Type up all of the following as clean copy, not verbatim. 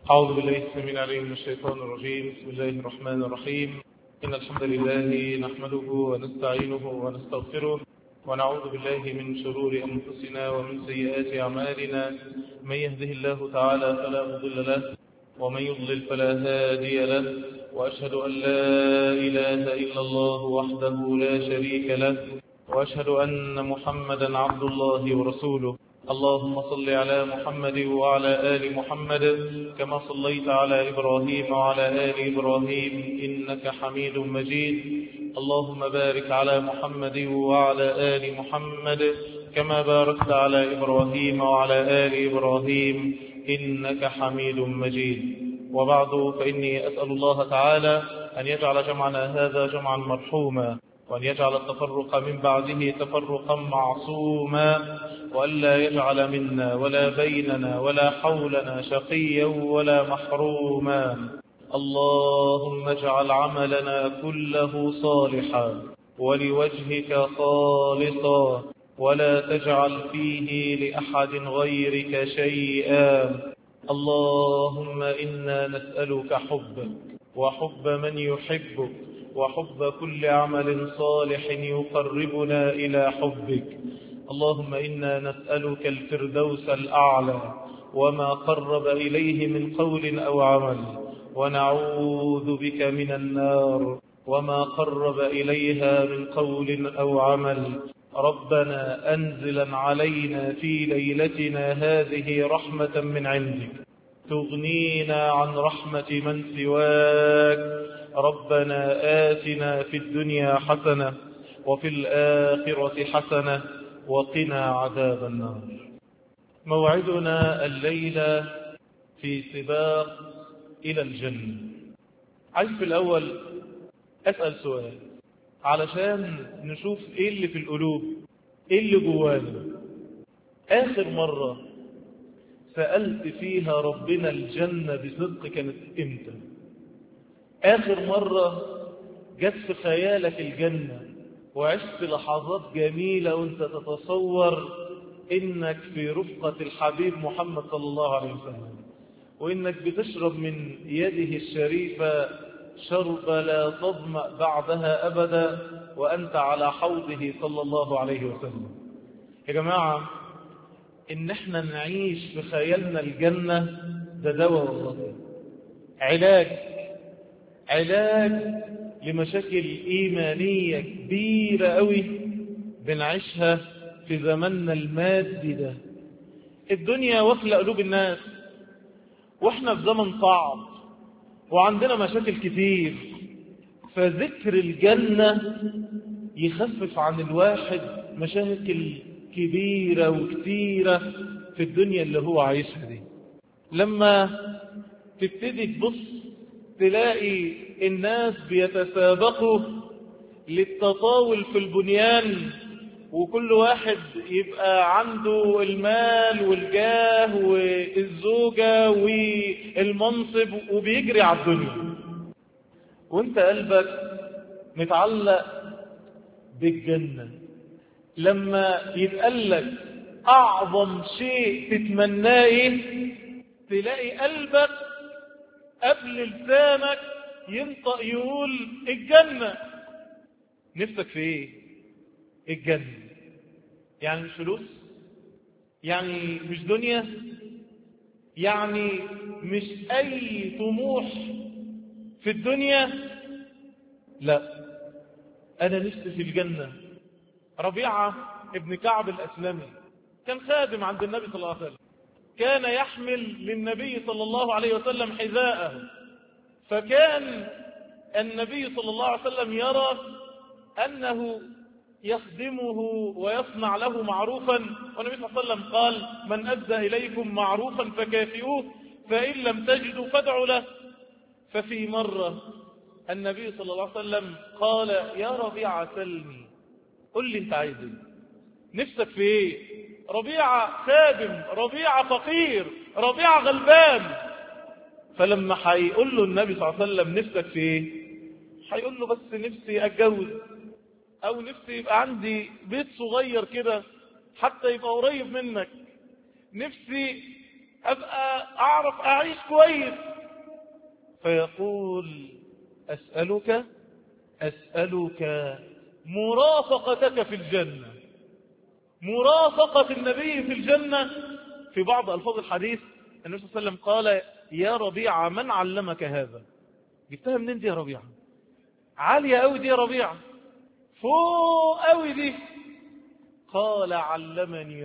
أعوذ بالله السميع العليم من الشيطان الرجيم. بسم الله الرحمن الرحيم. إن الحمد لله نحمده ونستعينه ونستغفره ونعوذ بالله من شرور أنفسنا ومن سيئات أعمالنا. من يهده الله تعالى فلا مضل له ومن يضلل فلا هادي له، وأشهد أن لا إله إلا الله وحده لا شريك له، وأشهد أن محمدا عبد الله ورسوله. اللهم صل على محمد وعلى آل محمد كما صليت على إبراهيم وعلى آل إبراهيم إنك حميد مجيد. اللهم بارك على محمد وعلى آل محمد كما باركت على إبراهيم وعلى آل إبراهيم إنك حميد مجيد. وبعد، فإني أسأل الله تعالى أن يجعل جمعنا هذا جمعا مرحوما، وأن يجعل التفرق من بعده تفرقا معصوما، وألا يجعل منا ولا بيننا ولا حولنا شقيا ولا محروما. اللهم اجعل عملنا كله صالحا ولوجهك خالصا، ولا تجعل فيه لأحد غيرك شيئا. اللهم إنا نسألك حبك وحب من يحبك وحب كل عمل صالح يقربنا إلى حبك. اللهم إنا نسألك الفردوس الأعلى وما قرب إليه من قول أو عمل، ونعوذ بك من النار وما قرب إليها من قول أو عمل. ربنا أنزلا علينا في ليلتنا هذه رحمة من عندك تغنينا عن رحمة من سواك. ربنا آتنا في الدنيا حسنة وفي الآخرة حسنة وقنا عذاب النار. موعدنا الليلة في سباق إلى الجنة. عايز في الأول أسأل سؤال علشان نشوف إيه اللي في القلوب، إيه اللي جوانا. آخر مرة سألت فيها ربنا الجنة بصدق كانت إمتى؟ آخر مرة جت في خيالك الجنة وعشت لحظات جميلة وانت تتصور انك في رفقة الحبيب محمد صلى الله عليه وسلم، وانك بتشرب من يده الشريفة شرب لا تظمأ بعدها أبدا وأنت على حوضه صلى الله عليه وسلم. يا جماعة، إن احنا نعيش في خيالنا الجنة ده دواء والله، علاج لمشاكل إيمانية كبيرة قوي بنعيشها في زمننا المادي ده. الدنيا واكلة قلوب الناس، واحنا في زمن صعب وعندنا مشاكل كتير، فذكر الجنة يخفف عن الواحد مشاكل كبيرة وكتيرة في الدنيا اللي هو عايشها دي. لما تبتدي تبص تلاقي الناس بيتسابقوا للتطاول في البنيان، وكل واحد يبقى عنده المال والجاه والزوجة والمنصب وبيجري على الدنيا، وانت قلبك متعلق بالجنة. لما يتقلك أعظم شيء تتمناه ايه، تلاقي قلبك قبل لسانك ينطق يقول الجنة. نفسك في ايه؟ الجنة. يعني مش فلوس، يعني مش دنيا، يعني مش اي طموح في الدنيا، لا، انا نفسي في الجنة. ربيعة ابن كعب الاسلمي كان خادم عند النبي صلى الله عليه وسلم، كان يحمل للنبي صلى الله عليه وسلم حذاءه، فكان النبي صلى الله عليه وسلم يرى أنه يخدمه ويصنع له معروفا، والنبي صلى الله عليه وسلم قال: من أدى إليكم معروفا فكافئوه، فإن لم تجدوا فادعوا له. ففي مرة النبي صلى الله عليه وسلم قال: يا ربيعة سلني، قل لي انت عايز ايه، نفسك في ايه؟ ربيعة خادم، ربيعة فقير، ربيعة غلبان. فلما هيقول له النبي صلى الله عليه وسلم نفسك في ايه، هيقول له: بس نفسي اتجوز، او نفسي يبقى عندي بيت صغير كده حتى يبقى قريب منك، نفسي أبقى أعرف أعيش كويس. فيقول أسألك مرافقتك في الجنة، مرافقة النبي في الجنة. في بعض ألفاظ الحديث النبي صلى الله عليه وسلم قال يا ربيعة من علمك هذا؟ جبتها منين دي يا ربيعة؟ عالية قوي دي يا ربيعة، فوق قوي دي. قال علمني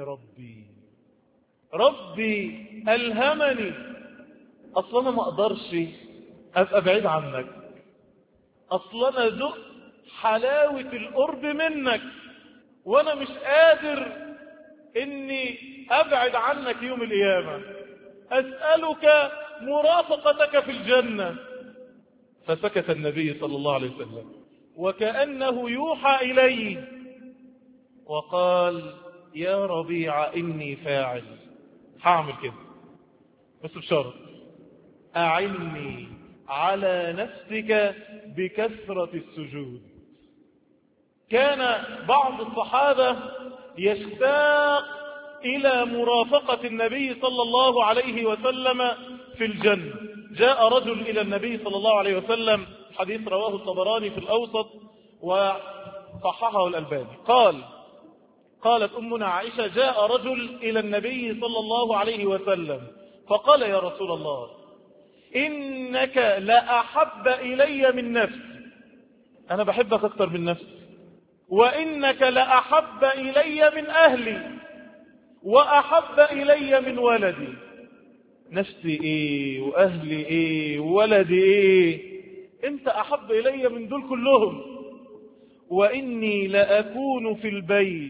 ربي ألهمني. أصلا أنا ما أقدرش أبقى بعيد عنك، أصلا أنا ذق حلاوة القرب منك، وأنا مش قادر إني أبعد عنك يوم القيامة. أسألك مرافقتك في الجنة. فسكت النبي صلى الله عليه وسلم وكأنه يوحى إليه وقال يا ربيع إني فاعل، هعمل كده بس بشرط أعني على نفسك بكثرة السجود. كان بعض الصحابة يشتاق إلى مرافقة النبي صلى الله عليه وسلم في الجنة. جاء رجل إلى النبي صلى الله عليه وسلم، حديث رواه الطبراني في الأوسط وصححه الألباني. قالت أمنا عائشة جاء رجل إلى النبي صلى الله عليه وسلم فقال يا رسول الله إنك لأحب إلي من نفسي، أنا بحبك أكثر من نفسي، وإنك لأحب إلي من أهلي، وأحب إلي من ولدي. نفسي إيه وأهلي إيه وولدي إيه، أنت أحب إلي من دول كلهم. وإني لأكون في البيت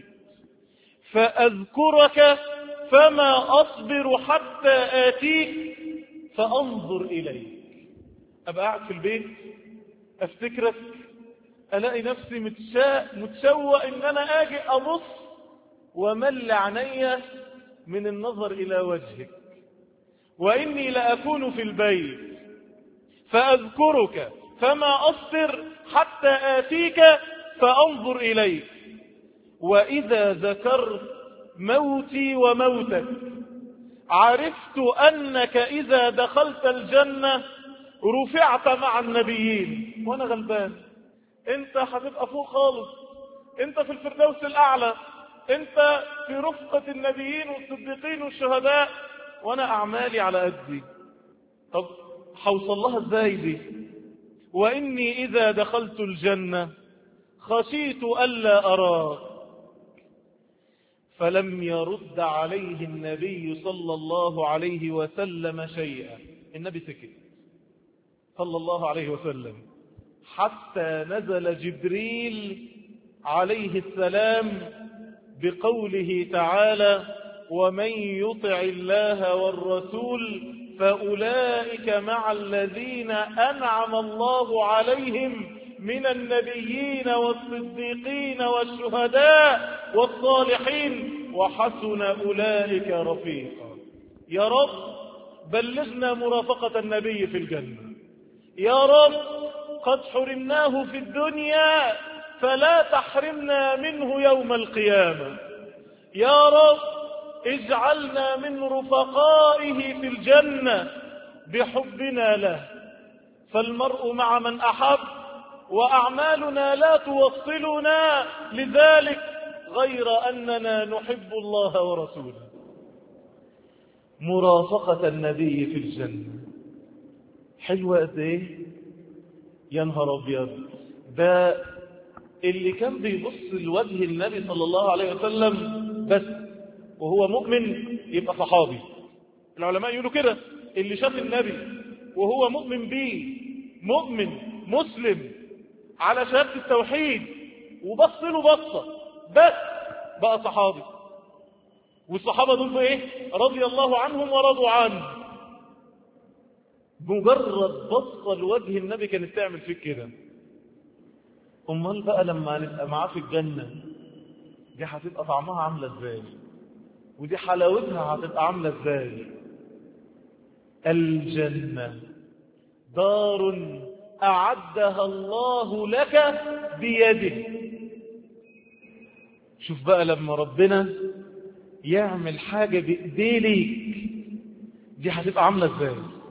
فأذكرك فما أصبر حتى آتيك فأنظر إليك. أبقى قاعد في البيت أفتكرك، ألاقي نفسي متشوق إن أنا آجي أبص ومل عيني من النظر إلى وجهك. وإني لأكون في البيت فأذكرك فما أصبر حتى آتيك فأنظر إليك. وإذا ذكرت موتي وموتك عرفت أنك إذا دخلت الجنة رفعت مع النبيين. وأنا غلبان، أنت هتبقى فوق خالص، أنت في الفردوس الأعلى، أنت في رفقة النبيين والصديقين والشهداء، وأنا أعمالي على قدي. طب حوصل لها إزاي دي؟ وإني إذا دخلت الجنة خشيت ألا أراك. فلم يرد عليه النبي صلى الله عليه وسلم شيئا. النبي سكت صلى الله عليه وسلم حتى نزل جبريل عليه السلام بقوله تعالى ومن يطع الله والرسول فأولئك مع الذين أنعم الله عليهم من النبيين والصديقين والشهداء والصالحين وحسن أولئك رفيقا. يا رب بلغنا مرافقة النبي في الجنة. يا رب قد حرمناه في الدنيا فلا تحرمنا منه يوم القيامة. يا رب اجعلنا من رفقائه في الجنة بحبنا له. فالمرء مع من أحب وأعمالنا لا توصلنا لذلك غير أننا نحب الله ورسوله. مرافقة النبي في الجنة حلوة قد ايه؟ يا نهار ابيض، ده اللي كان بيبص لوجه النبي صلى الله عليه وسلم بس وهو مؤمن يبقى صحابي. العلماء يقولوا كده، اللي شاف النبي وهو مؤمن بيه، مؤمن مسلم على شهادة التوحيد وبص له بصة بس بقى صحابي. والصحابة دول ايه؟ رضي الله عنهم ورضوا عنه. مجرد بصة لوجه النبي كانت تعمل فيك كده. امال بقى لما نبقى معاه في الجنة دي هتبقى طعمها عاملة ازاي، ودي حلاوتها هتبقى عاملة ازاي. الجنة دار أعدها الله لك بيده. شوف بقى لما ربنا يعمل حاجة بإيديه ليك دي هتبقى عاملة ازاي؟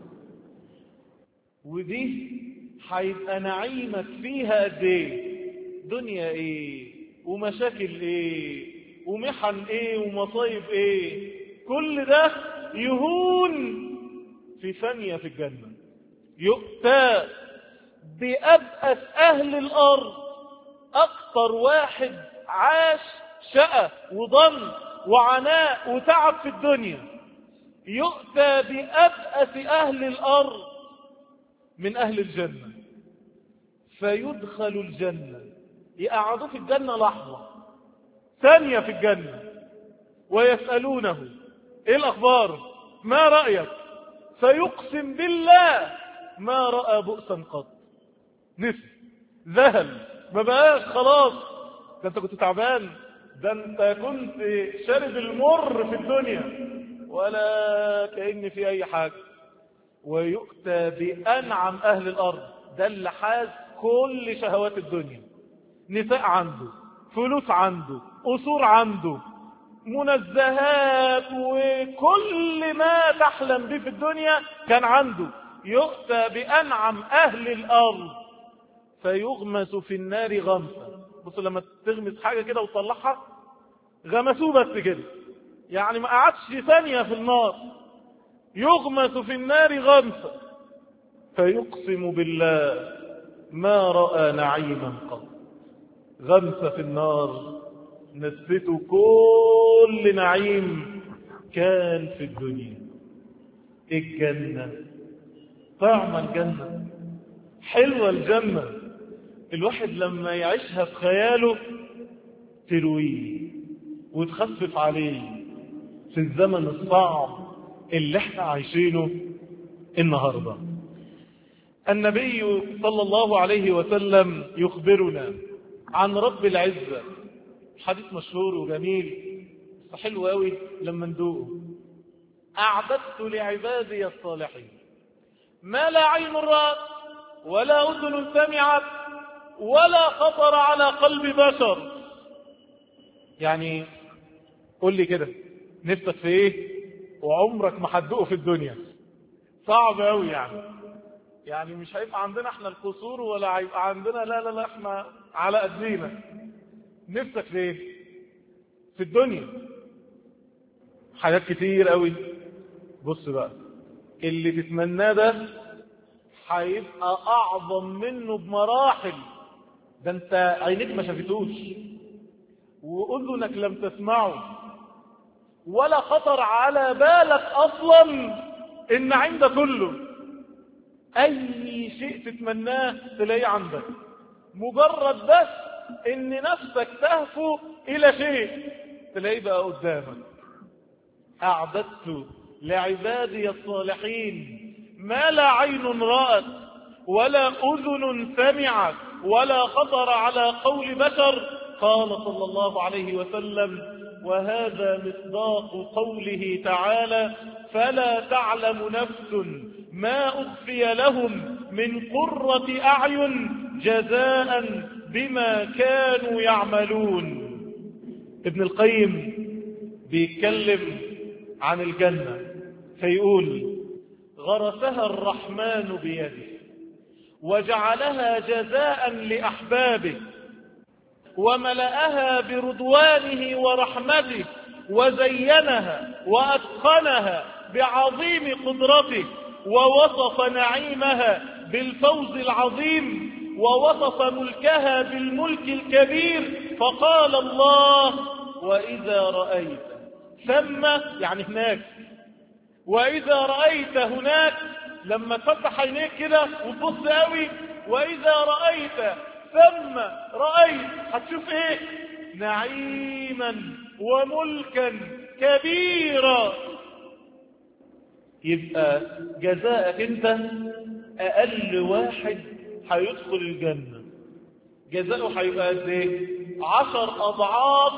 ودي هيبقى نعيمك فيها قد ايه؟ دنيا ايه ومشاكل ايه ومحن ايه ومصايب ايه، كل ده يهون في ثانية في الجنة. يؤتى بأبأس أهل الأرض، أكتر واحد عاش شقى وضن وعناء وتعب في الدنيا، يؤتى بأبأس أهل الأرض من أهل الجنة فيدخل الجنة، يقعدوا في الجنة لحظة ثانية في الجنة ويسألونه إيه الأخبار؟ ما رأيك؟ فيقسم بالله ما رأى بؤسا قط. نسي، ذهل، ما بقاش خلاص. ده انت كنت تعبان، ده انت كنت شارب المر في الدنيا ولا كأن في أي حاجة. ويؤتى بأنعم أهل الأرض، ده اللي حاز كل شهوات الدنيا، نساء عنده، فلوس عنده، أسور عنده، منزهات، وكل ما تحلم به في الدنيا كان عنده. يؤتى بأنعم أهل الأرض فيغمس في النار غمسة. بصوا لما تغمس حاجة كده وتطلعها، غمسوه بس كده، يعني ما قعدش ثانية في النار. يغمس في النار غمسة فيقسم بالله ما رأى نعيما قط. غمسة في النار نسبته كل نعيم كان في الدنيا. الجنة، طعم الجنة، حلوة الجنة. الواحد لما يعيشها في خياله ترويه وتخفف عليه في الزمن الصعب اللي احنا عايشينه النهاردة. النبي صلى الله عليه وسلم يخبرنا عن رب العزة، حديث مشهور وجميل بس حلو قوي لما ندوقه. أعددت لعبادي الصالحين ما لا عين رأت ولا أذن سمعت ولا خطر على قلب بشر. يعني قول لي كده، نفسك في ايه وعمرك ما هتدوقه في الدنيا؟ صعب قوي يعني مش هيبقى عندنا احنا القصور ولا هيبقى عندنا، لا احنا على قدينا. نفسك في ايه في الدنيا؟ حاجات كتير قوي. بص بقى، اللي تتمناه ده هيبقى اعظم منه بمراحل. ده انت عينيك ما شافتوش واذنك لم تسمعه ولا خطر على بالك اصلا النعيم ده كله. اي شيء تتمناه تلاقيه عندك، مجرد بس ان نفسك تهفو الى شيء تلاقيه بقى قدامك. اعددت لعبادي الصالحين ما لا عين رأت ولا اذن سمعت ولا خطر على قول بشر. قال صلى الله عليه وسلم: وهذا مصداق قوله تعالى: فلا تعلم نفس ما أخفي لهم من قرة أعين جزاء بما كانوا يعملون. ابن القيم بيتكلم عن الجنة فيقول: غرسها الرحمن بيده وجعلها جزاء لأحبابه وملأها برضوانه ورحمته وزينها وأتقنها بعظيم قدرته ووصف نعيمها بالفوز العظيم ووصف ملكها بالملك الكبير. فقال الله: وإذا رأيت ثم، يعني هناك، وإذا رأيت هناك، لما تفتح عينيك كده وتبص قوي، وإذا رأيت ثم رأيت، هتشوف ايه؟ نعيما وملكا كبيرا. يبقى جزاءك انت اقل واحد هيدخل الجنة جزاؤه هيبقى قد ايه؟ 10 أضعاف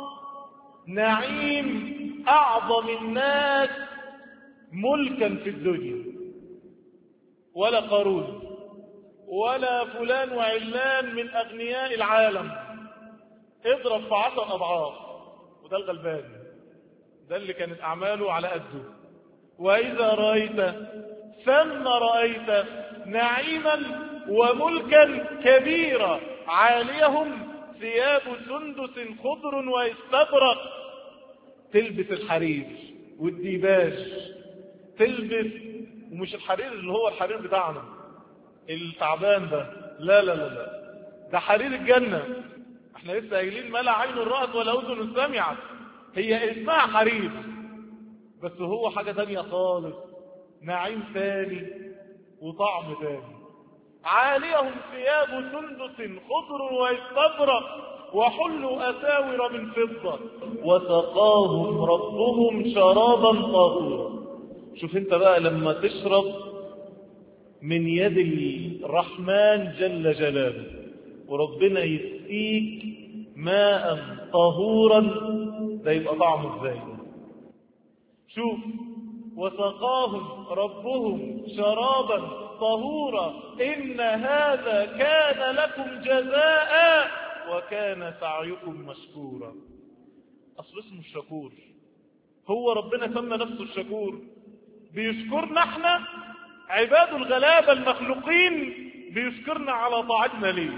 نعيم اعظم الناس ملكا في الدنيا. ولا قارون ولا فلان وعلان من أغنياء العالم، اضرب في 10 أضعاف. وده الغلبان، ده اللي كانت أعماله على قده وإذا رأيت ثم رأيت نعيما وملكا كبيرا عاليهم ثياب سندس خضر واستبرق. تلبس الحرير والديباج، تلبس، ومش الحرير اللي هو الحرير بتاعنا التعبان ده، لا لا لا لا، ده حرير الجنة. احنا لسه قايلين ما لا عين رأت ولا أذن سمعت، هي اسمها حرير بس هو حاجة تانية خالص، نعيم تاني وطعم تاني. عاليهم ثياب سندس خضر واستبرق وحلوا أساور من فضة وسقاهم ربهم شرابا طهورا. شوف انت بقى لما تشرب من يد الرحمن جل جلاله وربنا يسقيك ماء طهورا، ده يبقى طعمه ازاي؟ شوف، وسقاهم ربهم شرابا طهورا إن هذا كان لكم جزاء وكان سعيكم مشكورا. أصل اسمه الشكور، هو ربنا سمى نفسه الشكور، بيشكرنا احنا عباد الغلابة المخلوقين، بيشكرنا على طاعتنا ليه.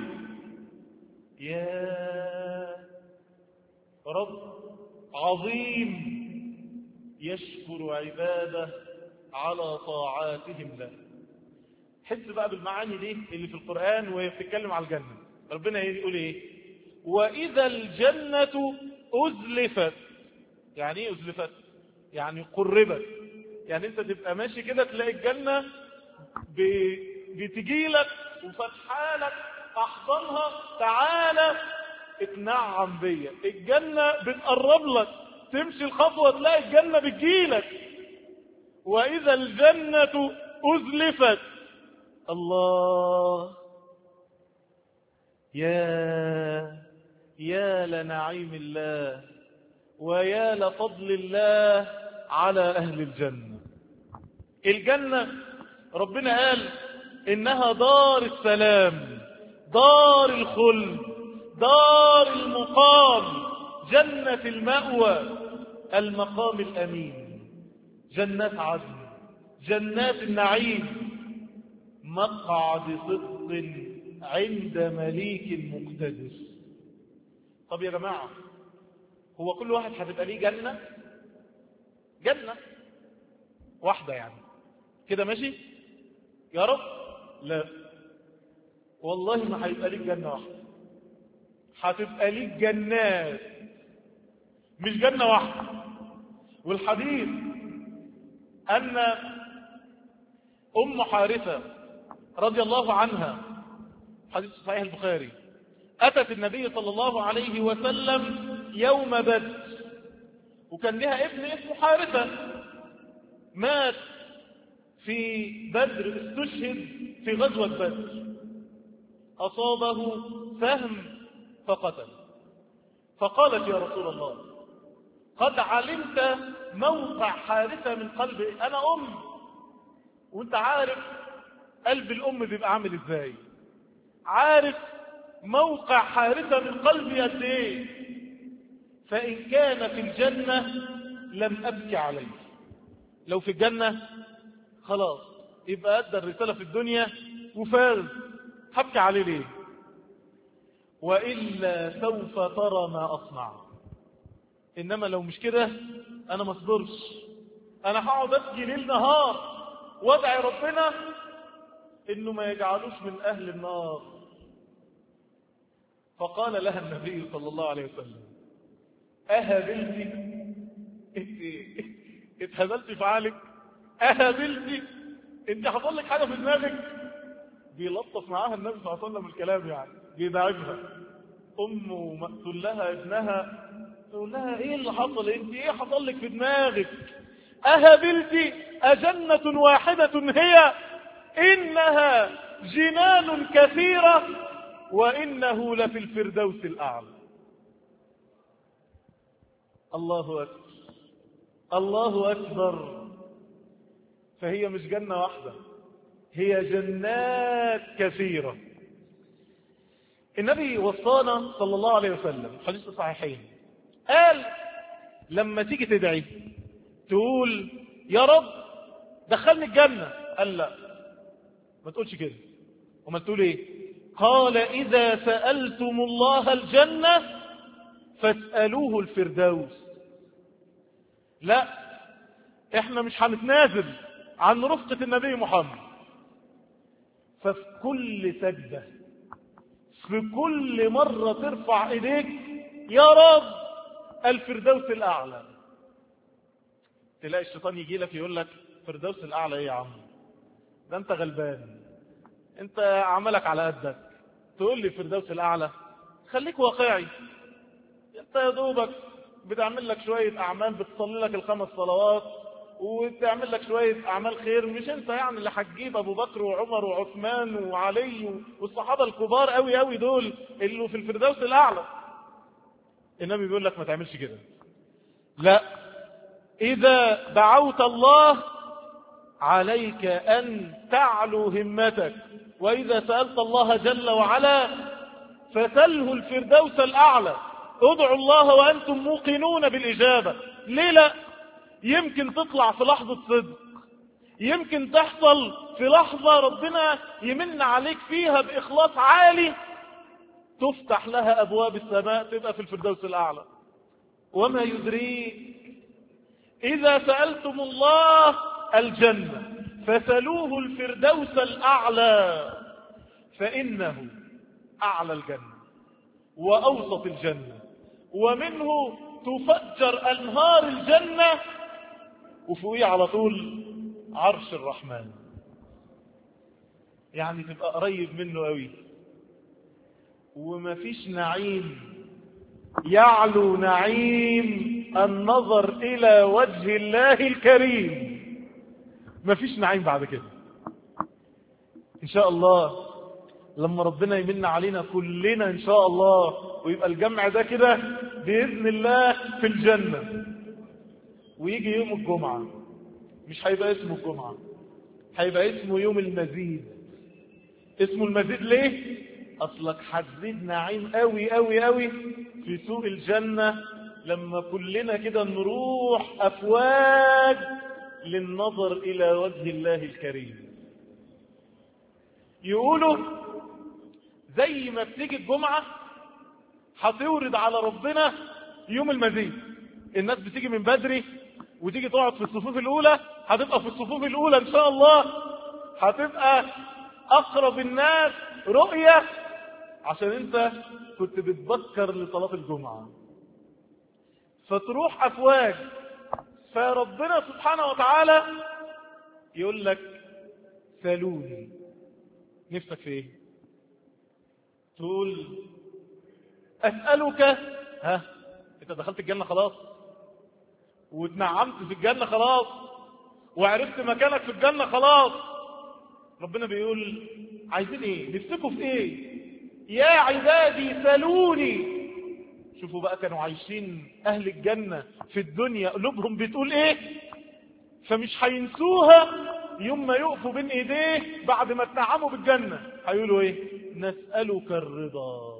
يا رب عظيم يشكر عباده على طاعاتهم له. حس بقى بالمعاني دي اللي في القرآن وهي بتتكلم على الجنة. ربنا يقول ايه؟ وإذا الجنة أزلفت. يعني ايه أزلفت؟ يعني قربت. يعني انت تبقى ماشي كده تلاقي الجنة بتجيلك وفتحالك احضانها، تعالى اتنعم بيا. الجنة بتقرب لك، تمشي الخطوة تلاقي الجنة بتجيلك. وإذا الجنة أزلفت. الله، يا لنعيم الله ويا لفضل الله على أهل الجنة. الجنة ربنا قال إنها دار السلام، دار الخلد، دار المقام، جنة المأوى، المقام الأمين، جنات عدن، جنات النعيم، مقعد صدق عند مليك مقتدر. طب يا جماعة، هو كل واحد هتبقى ليه جنة؟ جنة واحدة يعني كده ماشي يا رب؟ لا والله ما هيبقى ليك جنة واحدة، هتبقى ليك جنات، مش جنة واحدة. والحديث أن أم حارثة رضي الله عنها، حديث صحيح البخاري، أتت النبي صلى الله عليه وسلم يوم بدر، وكان لها ابن اسمه حارثة مات في بدر، استشهد في غزوة بدر، أصابه سهم فقتل. فقالت يا رسول الله قد علمت موقع حارثة من قلبي، أنا أم وانت عارف قلب الأم بيبقى عامل ازاي، عارف موقع حارثة من قلبي قد ايه، فإن كان في الجنة لم أبكي عليه. لو في الجنة خلاص يبقى أدى الرسالة في الدنيا وفاز، هبكي عليه ليه؟ وإلا سوف ترى ما أصنع. إنما لو مش كده أنا ما اصبرش، أنا هقعد أبكي ليل نهار وادعي ربنا إنه ما يجعلوش من أهل النار. فقال لها النبي صلى الله عليه وسلم أهبلتي؟ اتهبلتي في عقلك؟ أهبلتي؟ انت حصل لك حاجة في دماغك؟ بيلطف معاها النبي صلى الله عليه وسلم الكلام، يعني بيدعمها. أمه مقتول لها ابنها، تقول لها ايه اللي حصل؟ انت ايه حصل لك في دماغك؟ أهبلتي؟ أجنة واحدة هي؟ إنها جنان كثيرة وإنه لفي الفردوس الأعلى. الله أكبر، الله أكبر. فهي مش جنة واحدة، هي جنات كثيرة. النبي وصانا صلى الله عليه وسلم حديث الصحيحين، قال لما تيجي تدعي تقول يا رب دخلني الجنة. قال لا، ما تقولش كده. وما تقول ايه؟ قال إذا سألتم الله الجنة فاسألوه الفردوس. لا، احنا مش هنتنازل عن رفقة النبي محمد. ففي كل سجدة، في كل مرة ترفع ايديك يا رب الفردوس الأعلى، تلاقي الشيطان يجي لك يقول لك فردوس الأعلى ايه يا عم؟ ده انت غلبان، انت عملك على قدك، تقول لي فردوس الأعلى؟ خليك واقعي. انت يا دوبك بتعمل لك شوية أعمال، بتصلي لك ال5 صلوات وتعمل لك شوية أعمال خير. مش انت يعني اللي هتجيب أبو بكر وعمر وعثمان وعلي والصحابة الكبار قوي قوي دول اللي في الفردوس الأعلى. النبي بيقول لك ما تعملش كده. لا، إذا دعوت الله عليك أن تعلو همتك، وإذا سألت الله جل وعلا فسله الفردوس الأعلى. ادعوا الله وأنتم موقنون بالإجابة. ليه لا؟ يمكن تطلع في لحظة صدق، يمكن تحصل في لحظة ربنا يمن عليك فيها بإخلاص عالي، تفتح لها أبواب السماء، تبقى في الفردوس الأعلى. وما يدريك إذا سألتم الله الجنة فسلوه الفردوس الأعلى، فإنه أعلى الجنة وأوسط الجنة، ومنه تفجر أنهار الجنة، وفوقيه على طول عرش الرحمن. يعني تبقى قريب منه قوي. ومفيش نعيم يعلو نعيم النظر إلى وجه الله الكريم. مفيش نعيم بعد كده. إن شاء الله لما ربنا يمن علينا كلنا إن شاء الله، ويبقى الجمع ده كده بإذن الله في الجنة، ويجي يوم الجمعة، مش هيبقى اسمه الجمعة، هيبقى اسمه يوم المزيد. اسمه المزيد ليه؟ أصلك هتزيد نعيم قوي قوي قوي في سوق الجنة لما كلنا كده نروح أفواج للنظر إلى وجه الله الكريم. يقولوا زي ما بتيجي الجمعة هتورد على ربنا يوم المزيد. الناس بتيجي من بدري وتيجي تقعد في الصفوف الأولى، هتبقى في الصفوف الأولى إن شاء الله، هتبقى أقرب الناس رؤية، عشان أنت كنت بتبكر لصلاة الجمعة. فتروح أفواج، فربنا سبحانه وتعالى يقول لك سألوني، نفسك في ايه؟ تقول أسألك. ها، انت دخلت الجنة خلاص، واتنعمت في الجنة خلاص، وعرفت مكانك في الجنة خلاص. ربنا بيقول عايزين ايه؟ نفسكوا في ايه؟ يا عبادي سألوني. شوفوا بقى كانوا عايشين أهل الجنة في الدنيا قلوبهم بتقول ايه، فمش هينسوها يوم ما يقفوا بين ايديه بعد ما اتنعموا بالجنة. هيقولوا ايه؟ نسألك الرضا.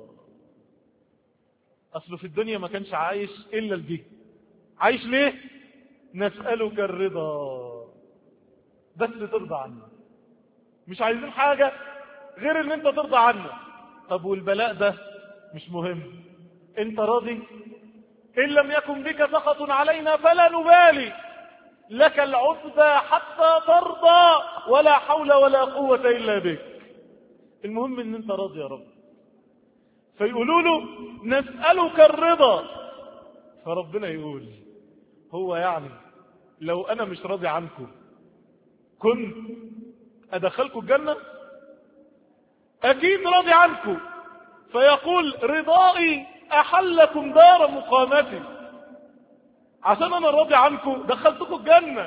اصله في الدنيا ما كانش عايش الا لدي. عايش ليه؟ نسألك الرضا، بس ترضى عنا، مش عايزين حاجة غير ان انت ترضى عنا. طب والبلاء ده مش مهم، انت راضي؟ ان لم يكن بك سخط علينا فلا نبالي، لك العتبى حتى ترضى، ولا حول ولا قوة إلا بك. المهم ان انت راضي يا رب. فيقولوا له نسألك الرضا. فربنا يقول هو يعني لو انا مش راضي عنكم كنت ادخلكم الجنة؟ اكيد راضي عنكم. فيقول رضائي احلكم دار مقامتي، عشان انا راضي عنكم دخلتكم الجنة.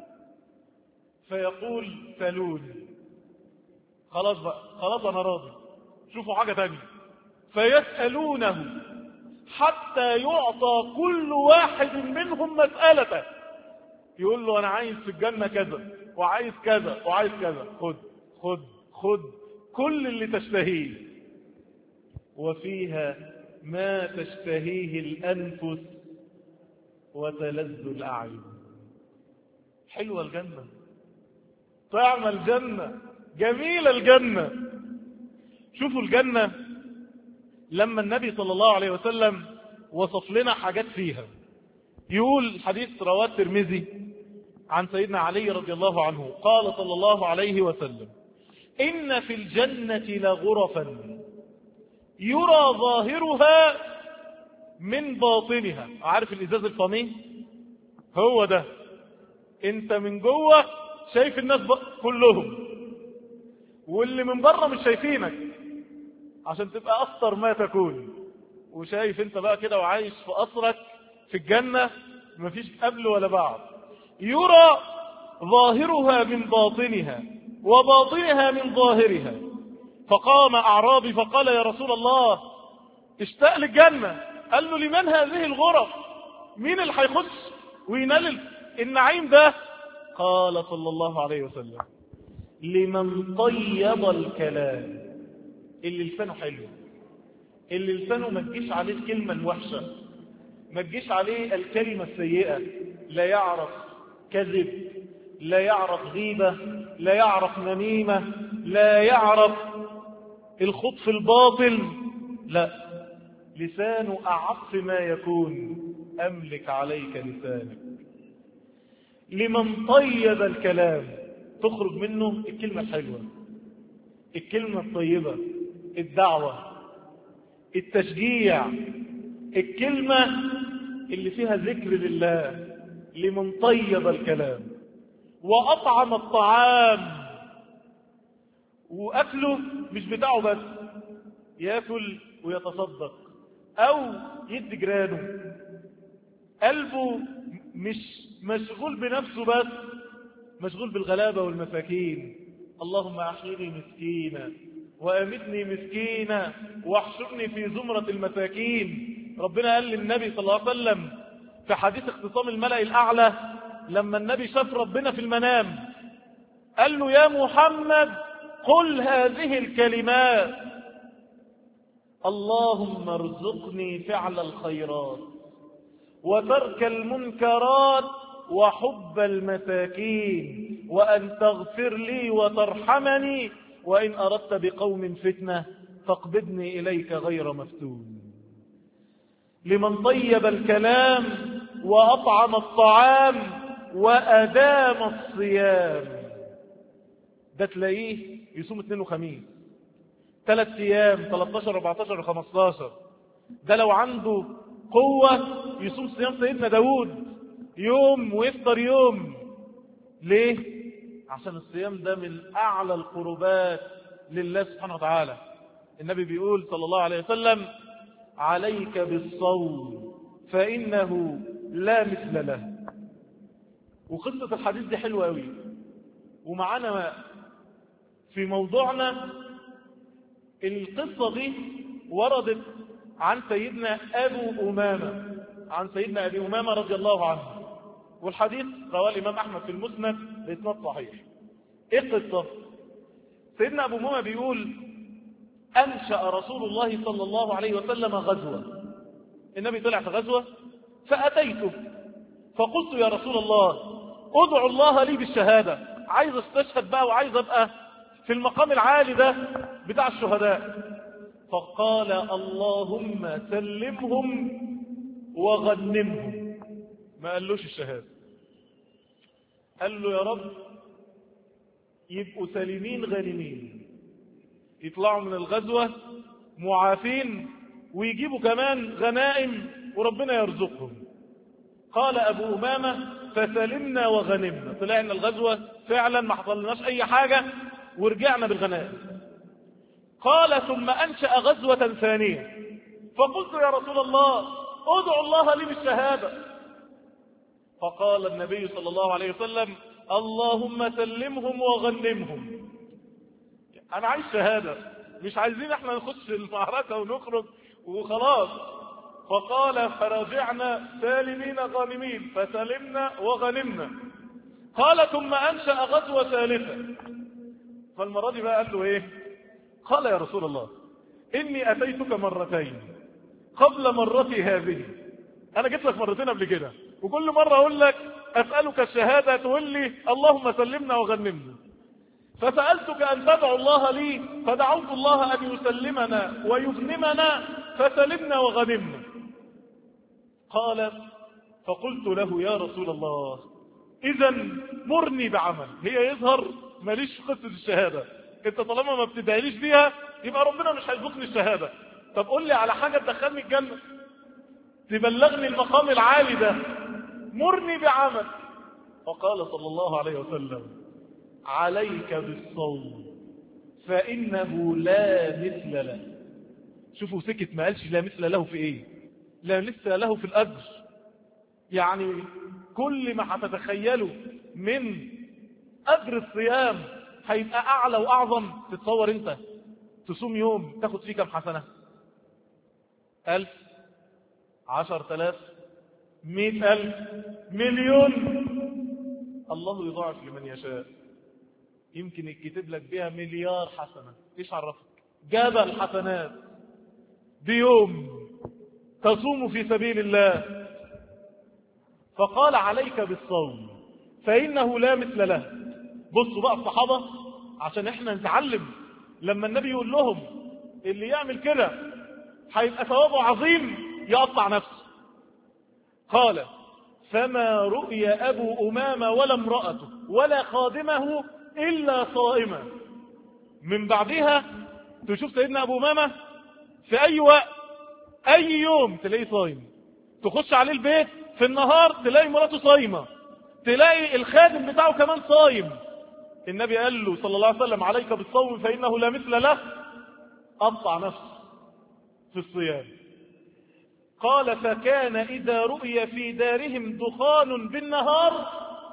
فيقول سلوني. خلاص بقى، خلاص انا راضي، شوفوا حاجة تانية. فيسألونه حتى يعطى كل واحد منهم مسألته. يقول له انا عايز في الجنة كذا وعايز كذا وعايز كذا، خد خد خد كل اللي تشتهيه. وفيها ما تشتهيه الأنفس وتلذ الأعين. حلوة الجنة، طعم الجنة، جميل الجنة. شوفوا الجنة لما النبي صلى الله عليه وسلم وصف لنا حاجات فيها، يقول حديث رواه الترمذي عن سيدنا علي رضي الله عنه قال صلى الله عليه وسلم: إن في الجنة لغرفا يرى ظاهرها من باطنها. عارف الإزاز الفمي؟ هو ده، انت من جوه شايف الناس كلهم، واللي من بره مش شايفينك عشان تبقى أسطر ما تكون، وشايف انت بقى كده وعايش في قصرك في الجنة مفيش قبل ولا بعد. يرى ظاهرها من باطنها وباطنها من ظاهرها. فقام أعرابي فقال: يا رسول الله اشتاق للجنة. قال له: لمن هذه الغرف؟ مين اللي هيخش وينال النعيم ده؟ قال صلى الله عليه وسلم: لمن طيب الكلام، اللي لسانه حلو، اللي لسانه ما تجيش عليه الكلمة الوحشة، ما تجيش عليه الكلمة السيئة، لا يعرف كذب، لا يعرف غيبة، لا يعرف نميمة، لا يعرف الخوض في الباطل، لا، لسانه أعف ما يكون. أملك عليك لسانك. لمن طيب الكلام، تخرج منه الكلمة الحلوة، الكلمة الطيبة، الدعوة، التشجيع، الكلمة اللي فيها ذكر لله. لمن طيب الكلام. وأطعم الطعام، وأكله مش بتاعه بس، يأكل ويتصدق أو يدي جيرانه. قلبه مش مشغول بنفسه بس، مشغول بالغلابة والمساكين. اللهم أحيني مسكينا وأمتني مسكينا واحشرني في زمرة المساكين. ربنا قال للنبي صلى الله عليه وسلم في حديث اختصام الملأ الأعلى لما النبي شاف ربنا في المنام، قال له: يا محمد قل هذه الكلمات: اللهم ارزقني فعل الخيرات وترك المنكرات وحب المساكين وأن تغفر لي وترحمني وإن أردت بقوم فتنة فاقبضني إليك غير مفتون. لمن طيب الكلام وأطعم الطعام وأدام الصيام. ده تلاقيه يصوم 2 وخميس 3 أيام 13 14 15. ده لو عنده قوة يصوم صيام سيدنا داود يوم ويفطر يوم. ليه؟ عشان الصيام ده من أعلى القربات لله سبحانه وتعالى. النبي بيقول صلى الله عليه وسلم: عليك بالصوم فإنه لا مثل له. وقصة الحديث دي حلوة قوي، ومعانا في موضوعنا القصة دي وردت عن سيدنا أبو أمامة، عن سيدنا أبي أمامة رضي الله عنه، والحديث رواه الإمام أحمد في المسند بإسناد صحيح. إيه القصة؟ سيدنا أبو أمامة بيقول: أنشأ رسول الله صلى الله عليه وسلم غزوة. النبي طلع في غزوة فأتيته فقلت: يا رسول الله ادعو الله لي بالشهادة، عايز استشهد بقى وعايز أبقى في المقام العالي ده بتاع الشهداء. فقال: اللهم سلمهم وغنمهم. ما قالوش الشهادة، قال له: يا رب يبقوا سالمين غانمين، يطلعوا من الغزوة معافين ويجيبوا كمان غنائم وربنا يرزقهم. قال أبو أمامة: فسلمنا وغنمنا. طلعنا الغزوة فعلا ما حصلناش أي حاجة ورجعنا بالغنائم. قال: ثم أنشأ غزوة ثانية فقلت: يا رسول الله ادعو الله لي بالشهادة. فقال النبي صلى الله عليه وسلم: اللهم سلمهم وغنمهم. أنا عايز شهادة، مش عايزين احنا نخش المعركة ونخرج وخلاص. فقال: فرجعنا سالمين غانمين، فسلمنا وغنمنا. قال: ثم أنشأ غزوة ثالثة. فالمرة دي بقى قال له ايه؟ قال: يا رسول الله إني أتيتك مرتين قبل مرتي هذه. أنا جيت لك مرتين قبل كده، وكل مرة أقول لك أسألك الشهادة تقول لي اللهم سلمنا وغنمنا. فسألتك أن تدعو الله لي فدعوت الله أن يسلمنا ويغنمنا فسلمنا وغنمنا. قال فقلت له يا رسول الله إذا مرني بعمل. هي يظهر ماليش قصة الشهادة، انت طالما ما بتدعيليش بيها يبقى ربنا مش هيرزقني الشهادة. طب قول لي على حاجة تدخلني الجنة تبلغني المقام العالي ده، مرني بعمل. فقال صلى الله عليه وسلم عليك بالصوم فإنه لا مثل له. شوفوا سكت، ما قالش لا مثل له في ايه، لا مثل له في الأجر. يعني كل ما هتتخيله من أجر الصيام هيبقى أعلى وأعظم. تتصور انت تصوم يوم تاخد فيه كم حسنة؟ 1000 10,000 100,000 مليون. الله يضاعف لمن يشاء. يمكن يكتب لك بها مليار حسنة. ايش عرفك؟ جبل حسنات بيوم تصوم في سبيل الله. فقال عليك بالصوم فإنه لا مثل له. بصوا بقى الصحابة عشان احنا نتعلم، لما النبي يقول لهم اللي يعمل كده هيبقى ثوابه عظيم يقطع نفسه. قال فما رؤي أبو أمامة ولا امرأته ولا خادمه إلا صائما. من بعدها تشوف سيدنا أبو أمامة في أي وقت أي يوم تلاقيه صايم. تخش عليه البيت في النهار تلاقي مراته صايمة، تلاقي الخادم بتاعه كمان صايم. النبي قال له صلى الله عليه وسلم عليك بالصوم فإنه لا مثل له. قطع نفسه في الصيام. قال فكان إذا رؤي في دارهم دخان بالنهار،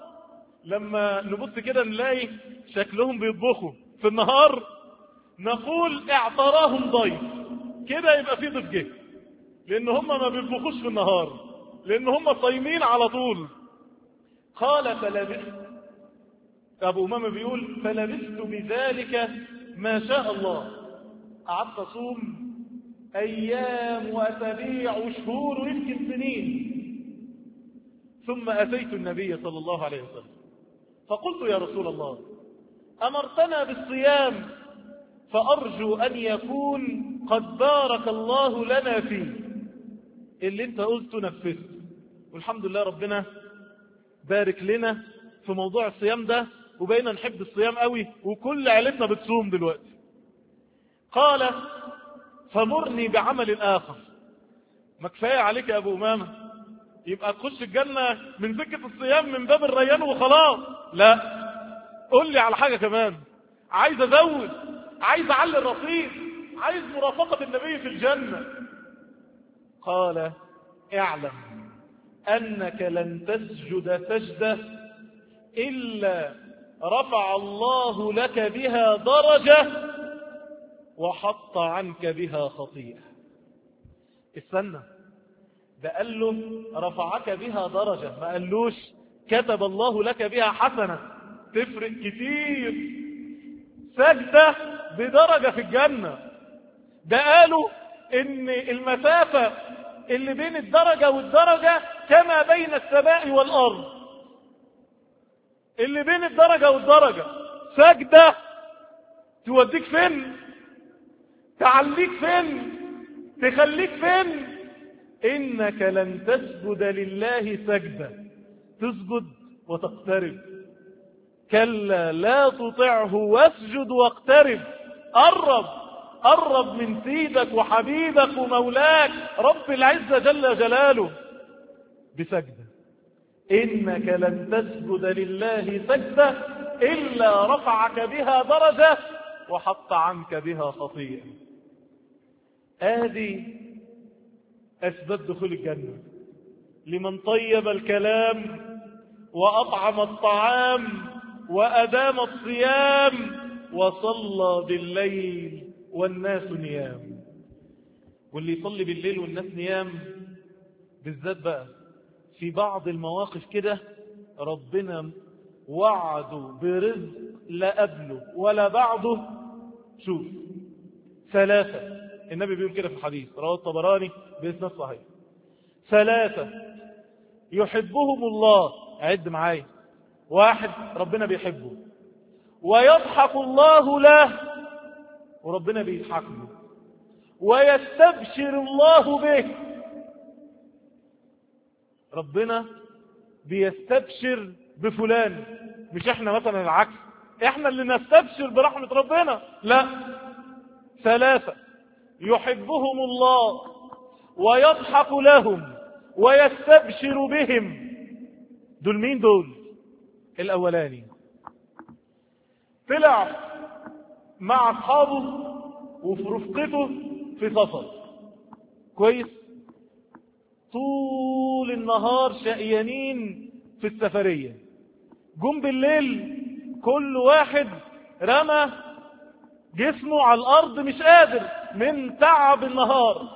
لما نبص كده نلاقي شكلهم بيطبخوا في النهار نقول اعتراهم ضيف، كده يبقى في ضيف جه، لأن هم ما بيطبخوش في النهار لأن هم صايمين على طول. قال فلبثت، أبو أمامة بيقول فلبثت بذلك ما شاء الله. قعدت أصوم أيام وأسابيع وشهور ويمكن سنين. ثم أتيت النبي صلى الله عليه وسلم فقلت يا رسول الله أمرتنا بالصيام فأرجو أن يكون قد بارك الله لنا فيه. اللي انت قلته نفذت، والحمد لله ربنا بارك لنا في موضوع الصيام ده وبقينا نحب الصيام قوي وكل عيلتنا بتصوم دلوقتي. قال فمرني بعمل آخر. ما كفاية عليك يا أبو أمامة يبقى تخش الجنة من سكة الصيام من باب الريان وخلاص؟ لا، قل لي على حاجة كمان، عايز أزود، عايز أعلي الرصيد، عايز مرافقة النبي في الجنة. قال اعلم أنك لن تسجد سجدة إلا رفع الله لك بها درجة وحط عنك بها خطيئة. استنى، ده قال له رفعك بها درجة، ما قالوش كتب الله لك بها حسنة. تفرق كتير سجدة بدرجة في الجنة. ده قالوا ان المسافة اللي بين الدرجة والدرجة كما بين السماء والأرض. اللي بين الدرجة والدرجة سجدة توديك فين؟ تعليك فين؟ تخليك فين؟ إنك لن تسجد لله سجدة تسجد وتقترب. كلا لا تطعه واسجد واقترب. قرب من سيدك وحبيبك ومولاك رب العزة جل جلاله بسجدة. إنك لن تسجد لله سجدة إلا رفعك بها درجة وحط عنك بها خطيئة. هذه أسباب دخول الجنة لمن طيب الكلام وأطعم الطعام وأدام الصيام وصلى بالليل والناس نيام. واللي يصلي بالليل والناس نيام بالذات بقى في بعض المواقف كده ربنا وعده برزق لا قبله ولا بعده. شوف 3 النبي بيقول كده في الحديث رواه الطبراني بإسناد صحيح: 3 يحبهم الله. عد معايا: 1 ربنا بيحبه، ويضحك الله له، وربنا بيضحك له، ويستبشر الله به، ربنا بيستبشر بفلان، مش احنا مثلا العكس، احنا اللي نستبشر برحمة ربنا، لا. ثلاثة يحبهم الله ويضحك لهم ويستبشر بهم، دول مين دول؟ الأولاني طلع مع أصحابه وفي رفقته في سفر كويس، طول النهار شقيانين في السفرية، جم بالليل كل واحد رمى جسمه على الأرض مش قادر من تعب النهار،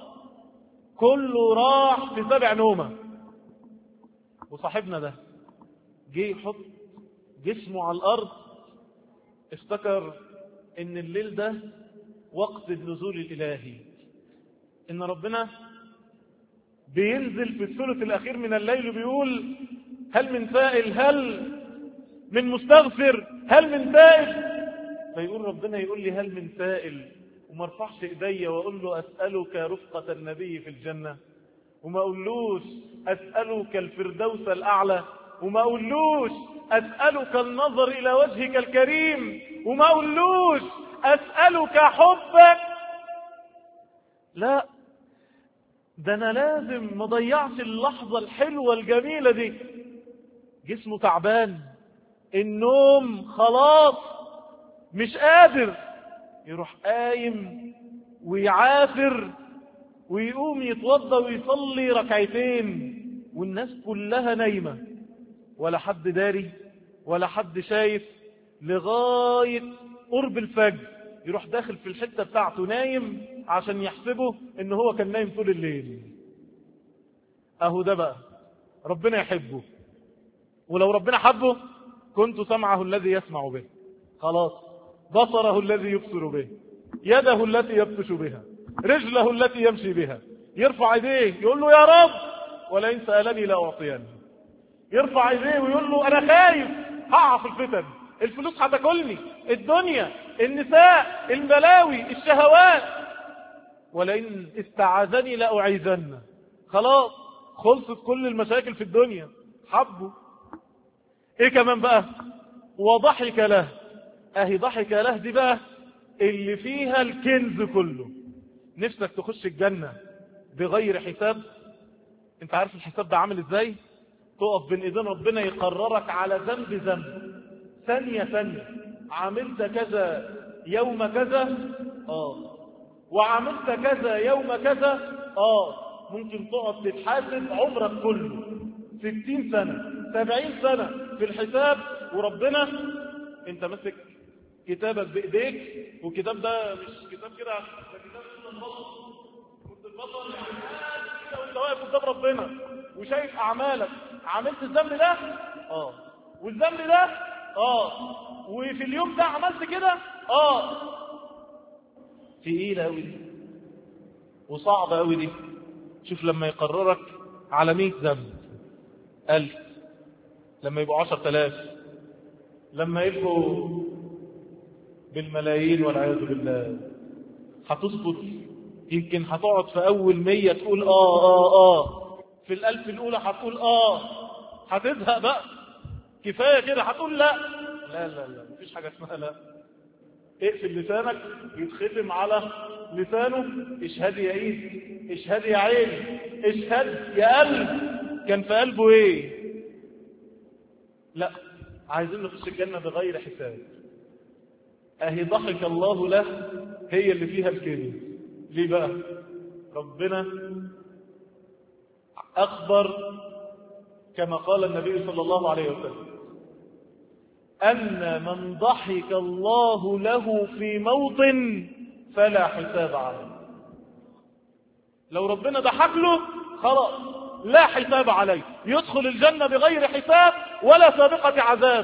كله راح في 7 نومة. وصاحبنا ده جه يحط جسمه على الأرض، افتكر ان الليل ده وقت النزول الإلهي، ان ربنا بينزل في الثلث الأخير من الليل وبيقول هل من سائل، هل من مستغفر، هل من تائب، فيقول ربنا يقول لي هل من سائل، وما ارفعش ايديا واقول له أسألك رفقة النبي في الجنة، وما اقولوش أسألك الفردوس الأعلى، وما اقولوش أسألك النظر إلى وجهك الكريم، وما اقولوش أسألك حبك، لا، ده أنا لازم ما ضيعش اللحظة الحلوة الجميلة دي. جسمه تعبان، النوم خلاص مش قادر، يروح قايم ويعافر ويقوم يتوضى ويصلي ركعتين، والناس كلها نايمة، ولا حد داري ولا حد شايف، لغاية قرب الفجر يروح داخل في الحتة بتاعته نايم عشان يحسبه ان هو كان نايم طول الليل. اهو ده بقى ربنا يحبه، ولو ربنا حبه كنت سمعه الذي يسمع به، خلاص، بصره الذي يبصر به، يده التي يبطش بها، رجله التي يمشي بها، يرفع يديه يقول له يا رب ولئن سألني لأعطينه، يرفع يديه ويقول له انا خايف هقع في الفتن، الفلوس هتاكلني، الدنيا، النساء، البلاوي، الشهوات، ولئن استعاذني لأعيذنه، خلاص خلصت كل المشاكل في الدنيا، حبه. ايه كمان بقى؟ وضحك له، اهي ضحك له دي بقى اللي فيها الكنز كله. نفسك تخش الجنة بغير حساب؟ انت عارف الحساب ده عامل ازاي؟ تقف بين ايدين ربنا يقررك على ذنب ذنب، ثانية ثانية، عملت كذا يوم كذا، وعملت كذا يوم كذا، ممكن تقعد تتحاسب عمرك كله 60 سنة 70 سنة في الحساب، وربنا انت ماسك كتابك بايديك، والكتاب ده مش كتاب كده، ده كتاب كنت البطل كده وانت واقف قدام ربنا وشايف اعمالك، عملت الذنب ده والذنب ده وفي اليوم ده عملت كده تقيلة قوي دي وصعبة قوي دي. شوف لما يقررك على 100 ذنب، 1000، لما يبقوا 10,000، لما يبقوا بالملايين والعياذ بالله، هتسقط. يمكن هتقعد في أول 100 تقول في 1000 الأولى هتقول هتزهق بقى، كفاية كده، هتقول لا لا لا لا، مفيش حاجة اسمها لا. اقفل لسانك يتختم على لسانه اشهد يا ايد، اشهد يا عين، اشهد يا قلب، كان في قلبه ايه؟ لا، عايزين نخش الجنة بغير حساب. اهي ضحك الله له هي اللي فيها الكلمة. ليه بقى؟ ربنا أخبر كما قال النبي صلى الله عليه وسلم أن من ضحك الله له في موطن فلا حساب عليه. لو ربنا ضحك له خلاص لا حساب عليه، يدخل الجنة بغير حساب ولا سابقة عذاب.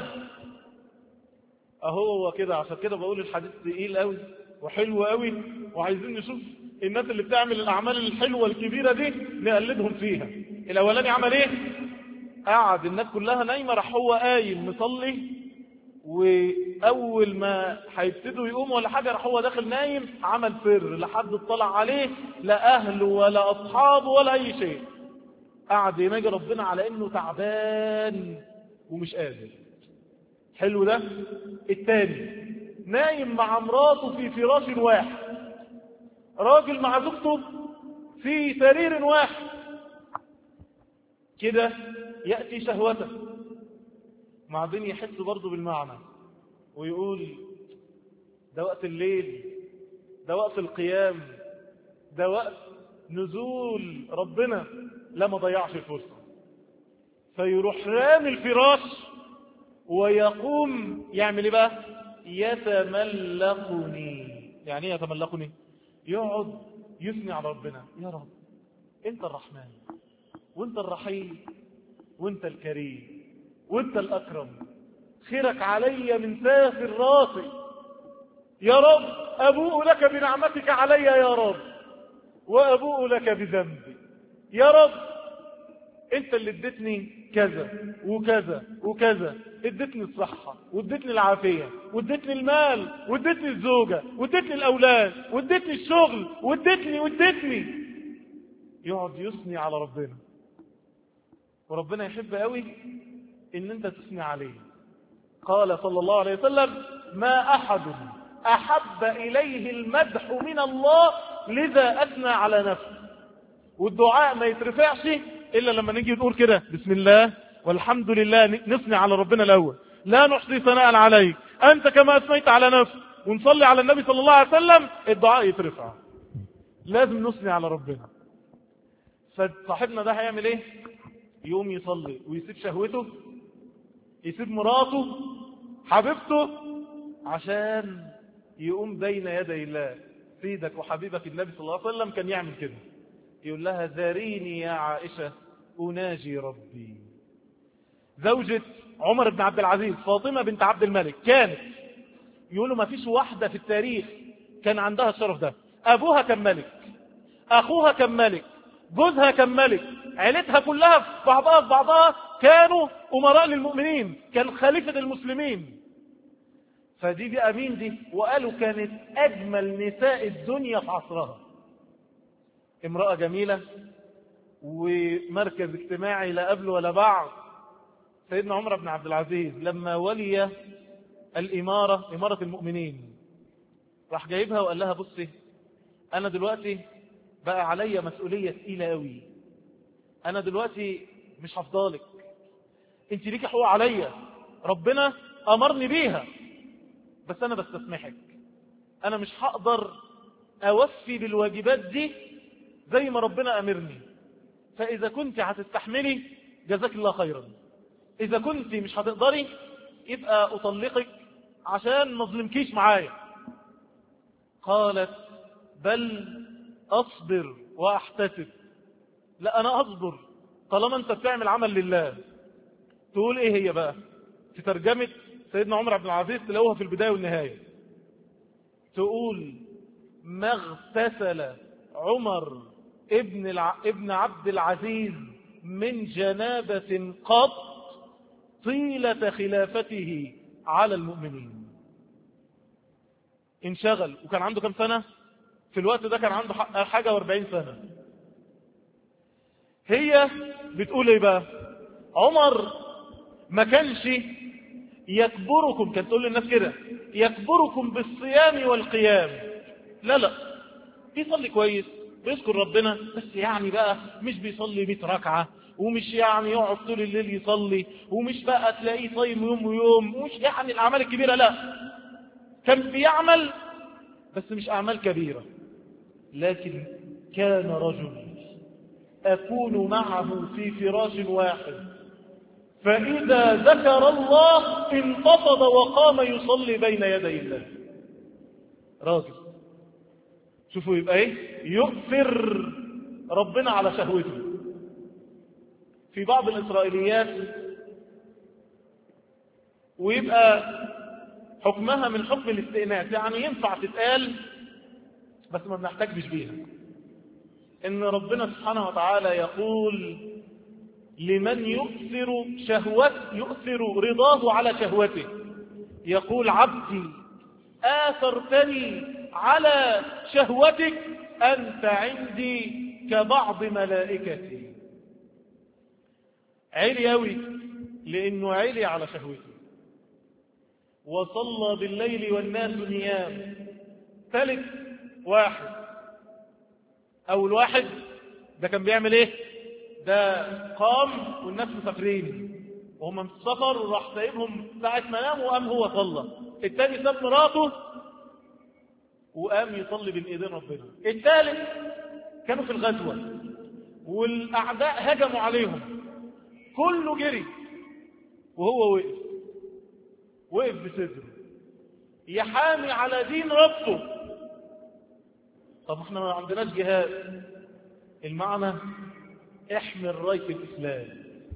اهو كده، عشان كده بقول الحديث تقيل قوي وحلو قوي، وعايزين نشوف الناس اللي بتعمل الأعمال الحلوة الكبيرة دي نقلدهم فيها. الأولاني عمل ايه؟ قعد الناس كلها نايمة، راح هو قايم مصلي، أول ما هيبتدوا يقوموا ولا حاجة راح هو داخل نايم، عمل فر لحد اطلع عليه لا أهله ولا أصحابه ولا أي شيء. قعد يناجي ربنا على إنه تعبان ومش قادر. حلو ده. التاني نايم مع مراته في فراش واحد، راجل مع زوجته في سرير واحد، كده يأتي شهوته، بعدين يحس برضه بالمعنى ويقول ده وقت الليل، ده وقت القيام، ده وقت نزول ربنا، لا ما ضيعش الفرصة. فيروح رامي الفراش ويقوم يعمل ايه بقى؟ يتملقني. يعني ايه يتملقني؟ يقعد يثني على ربنا. يا رب انت الرحمن وانت الرحيم وانت الكريم وانت الأكرم، خيرك علي من سافر راسي. يا رب أبوء لك بنعمتك علي يا رب، وأبوء لك بذنبي. يا رب انت اللي اديتني كذا وكذا وكذا، اديتني الصحة واديتني العافية واديتني المال واديتني الزوجة واديتني الأولاد واديتني الشغل واديتني. يقعد يثني على ربنا، وربنا يحب قوي ان انت تثني عليه. قال صلى الله عليه وسلم ما أحد أحب إليه المدح من الله لذا أثنى على نفسه. والدعاء ما يترفعش إلا لما نيجي نقول كده بسم الله والحمد لله، نثني على ربنا الأول، لا نحصي ثناء عليك أنت كما أثنيت على نفسك، ونصلي على النبي صلى الله عليه وسلم، الدعاء يترفع. لازم نثني على ربنا. فصاحبنا ده هيعمل ايه؟ يقوم يصلي ويسيب شهوته، يسيب مراته حبيبته، عشان يقوم بين يدي الله. سيدك وحبيبك النبي صلى الله عليه وسلم كان يعمل كده، يقول لها ذريني يا عائشة أناجي ربي. زوجة عمر بن عبد العزيز فاطمة بنت عبد الملك كانت، يقولوا ما فيش واحدة في التاريخ كان عندها الشرف ده. أبوها كان ملك، أخوها كان ملك، جوزها كان ملك، عيلتها كلها في بعضها كانوا أمراء للمؤمنين، كان خليفة المسلمين. فدي بقى مين دي؟ وقالوا كانت أجمل نساء الدنيا في عصرها. امرأة جميلة ومركز اجتماعي لا قبل ولا بعد. سيدنا عمر بن عبد العزيز لما ولي الإمارة، إمارة المؤمنين، راح جايبها وقال لها بصي أنا دلوقتي بقى عليا مسؤولية تقيلة قوي، أنا دلوقتي مش هفضلك، انت ليكي حقوق عليا ربنا أمرني بيها، بس أنا بستسمحك، أنا مش هقدر أوفي بالواجبات دي زي ما ربنا أمرني، فإذا كنت هتستحملي جزاك الله خيرا، إذا كنت مش هتقدري يبقى أطلقك عشان ما ظلمكيش معايا. قالت بل أصبر وأحتسب. لا أنا أصبر طالما أنت بتعمل عمل لله. تقول إيه هي بقى في ترجمة سيدنا عمر بن العزيز؟ تلاقوها في البداية والنهاية. تقول ما اغتسل عمر ابن عبد العزيز من جنابة قط طيلة خلافته على المؤمنين. انشغل، وكان عنده كم سنة في الوقت ده؟ كان عنده حاجة و40 سنة. هي بتقول ايه بقى؟ عمر ما كانش يكبركم، كانت تقول للناس كده يكبركم بالصيام والقيام، لا بيصلي كويس بيذكر ربنا، بس يعني بقى مش بيصلي 100 ركعة، ومش يعني يقعد طول الليل يصلي، ومش بقى تلاقيه صايم يوم ويوم، ومش يعني الأعمال الكبيرة، لا كان بيعمل بس مش أعمال كبيرة. لكن كان رجل أكون معه في فراش واحد فإذا ذكر الله انتفض وقام يصلي بين يدي الله. راجل شوفوا يبقى ايه؟ يؤثر ربنا على شهوته. في بعض الإسرائيليات ويبقى حكمها من حكم الاستئناس، يعني ينفع تتقال بس ما بنحتاجش بيها، ان ربنا سبحانه وتعالى يقول لمن يؤثر رضاه على شهوته، يقول عبدي آثرتني على شهوتك أنت عندي كبعض ملائكتي. عالي أوي لأنه عالي على شهوته. وصلى بالليل والناس نيام. ثالث واحد، أول واحد ده كان بيعمل إيه؟ ده قام والناس مسافرين وهم في السفر وراح سايبهم ساعة ما ناموا وقام هو صلى. الثاني ساب مراته وقام يصلي بين ايدين ربنا. الثالث كانوا في الغزوة والأعداء هجموا عليهم، كله جري وهو وقف بصدره يحامي على دين ربه. طب احنا ما عندناش جهاد. المعنى احمل راية الإسلام،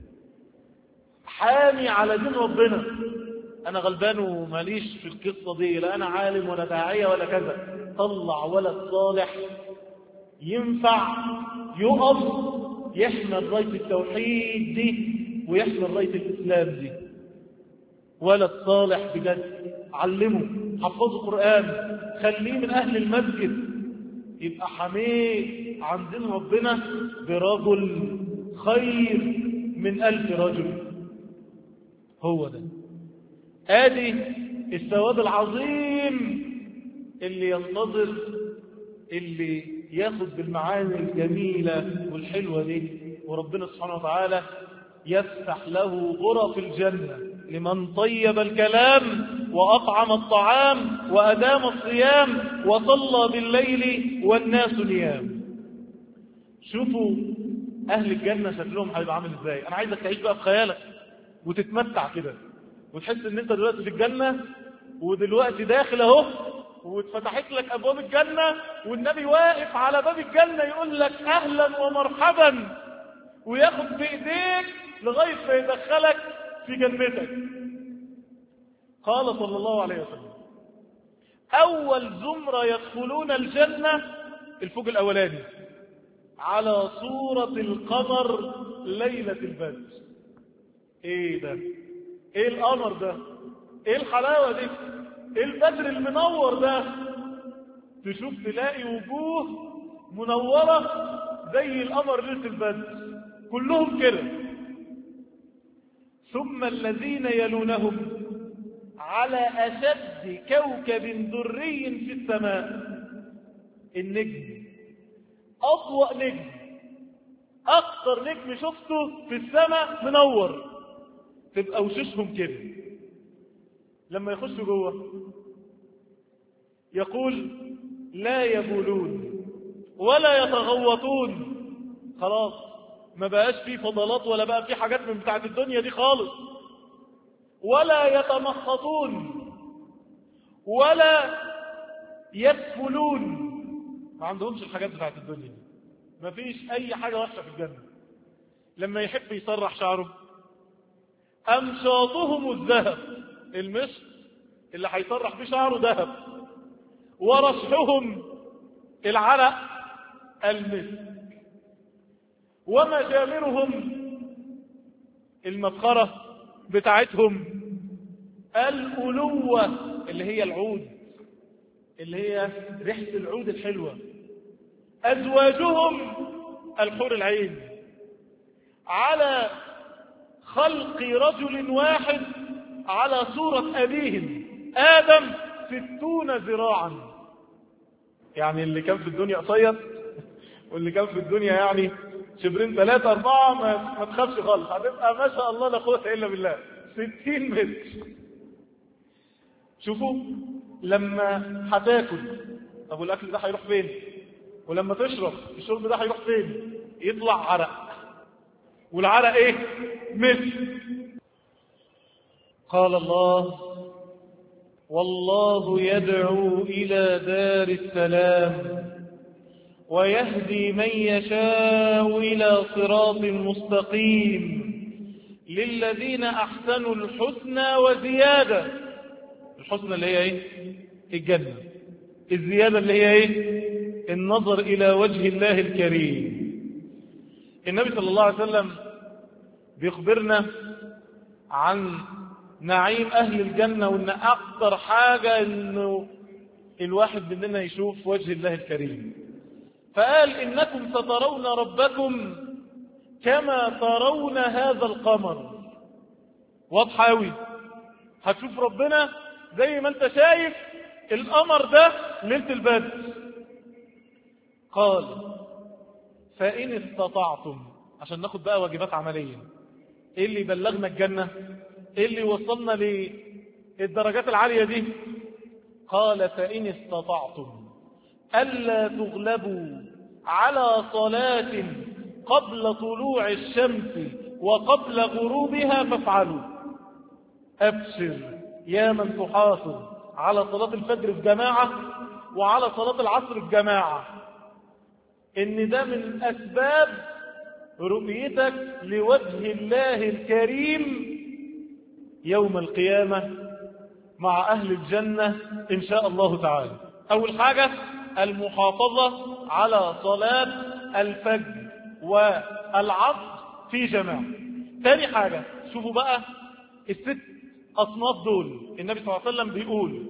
حامي على دين ربنا. أنا غلبان وماليش في القصة دي، لا أنا عالم ولا داعية ولا كذا. طلع ولد صالح ينفع يقف يحمل راية التوحيد دي ويحمل راية الإسلام دي. ولد صالح بجد، علمه، حفظه قرآن، خليه من أهل المسجد، يبقى حميه عن دين ربنا برجل خير من 1000 رجل. هو ده آدي الثواب العظيم اللي ينتظر اللي ياخد بالمعاني الجميلة والحلوة دي. وربنا سبحانه وتعالى يفتح له غرف الجنة لمن طيب الكلام وأطعم الطعام وأدام الصيام وصلى بالليل والناس نيام. شوفوا أهل الجنة شكلهم هيبقى عامل إزاي. أنا عايزك تعيش بقى في خيالك وتتمتع كده وتحس ان انت دلوقتي في الجنة ودلوقتي داخل اهو واتفتحت لك ابواب الجنة والنبي واقف على باب الجنة يقول لك اهلا ومرحبا وياخد بايديك لغاية ما يدخلك في جنتك. قال صلى الله عليه وسلم اول زمرة يدخلون الجنة الفوج الاولاني على صورة القمر ليلة البدر. ايه ده؟ ايه القمر ده؟ ايه الحلاوة دي؟ ايه البدر المنور ده؟ تشوف تلاقي وجوه منورة زي القمر ليلة البدر كلهم كده. ثم الذين يلونهم على أشد كوكب دري في السماء. النجم أضوأ نجم، أكثر نجم شفته في السماء منور، تبقى وشوشهم كده. لما يخشوا جوه يقول لا يبولون ولا يتغوطون. خلاص ما بقاش فيه فضلات ولا بقى فيه حاجات من بتاعت الدنيا دي خالص. ولا يتمخطون ولا يدفلون، ما عندهمش الحاجات بتاعت الدنيا دي. ما فيش اي حاجة وحشة في الجنة. لما يحب يسرح شعره أمشاطهم الذهب، المشط اللي هيسرح بيه شعره ذهب. ورشحهم العرق المسك. ومجامرهم المفخرة بتاعتهم الألوة اللي هي العود، اللي هي ريحة العود الحلوة. أزواجهم الحور العين على خلق رجل واحد على صورة أبيهم آدم 60 ذراعا. يعني اللي كان في الدنيا قصير واللي كان في الدنيا يعني شبرين 3 4 ما تخافش خالص، هتبقى ما شاء الله لا قوة إلا بالله 60 متر. شوفوا لما هتاكل، طب والأكل ده هيروح فين؟ ولما تشرب الشرب ده هيروح فين؟ يطلع عرق، والعرق ايه؟ مثل. قال الله والله يدعو إلى دار السلام ويهدي من يشاء إلى صراط مستقيم للذين أحسنوا الحسنى وزيادة. الحسنى اللي هي ايه؟ الجنة. الزيادة اللي هي ايه؟ النظر إلى وجه الله الكريم. النبي صلى الله عليه وسلم بيخبرنا عن نعيم أهل الجنة، وإن أكتر حاجة إنه الواحد مننا يشوف وجه الله الكريم. فقال إنكم سترون ربكم كما ترون هذا القمر. واضحة أوي، هتشوف ربنا زي ما انت شايف القمر ده ليلة البدر. قال فإن استطعتم، عشان ناخد بقى واجبات عملية، ايه اللي بلغنا الجنة، ايه اللي وصلنا للدرجات العالية دي؟ قال فإن استطعتم ألا تغلبوا على صلاة قبل طلوع الشمس وقبل غروبها فافعلوا. أبشر يا من تحافظ على صلاة الفجر في جماعة وعلى صلاة العصر في جماعة، إن ده من أسباب رؤيتك لوجه الله الكريم يوم القيامة مع أهل الجنة إن شاء الله تعالى. أول حاجة المحافظة على صلاة الفجر والعصر في جماعة. ثاني حاجة، شوفوا بقى الست أصناف دول. النبي صلى الله عليه وسلم بيقول